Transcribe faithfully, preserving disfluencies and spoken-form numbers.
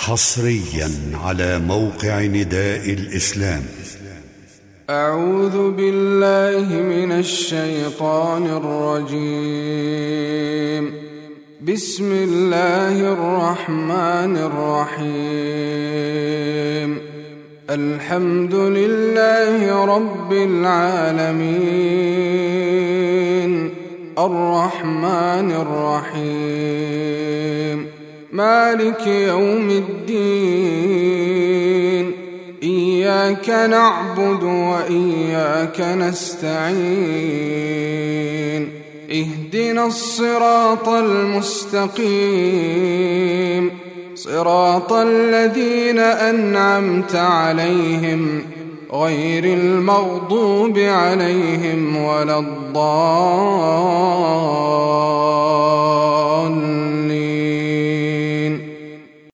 حصريا على موقع نداء الإسلام. أعوذ بالله من الشيطان الرجيم. بسم الله الرحمن الرحيم. الحمد لله رب العالمين، الرحمن الرحيم، مالك يوم الدين. إياك نعبد وإياك نستعين. اهدنا الصراط المستقيم، صراط الذين أنعمت عليهم غير المغضوب عليهم ولا الضالين.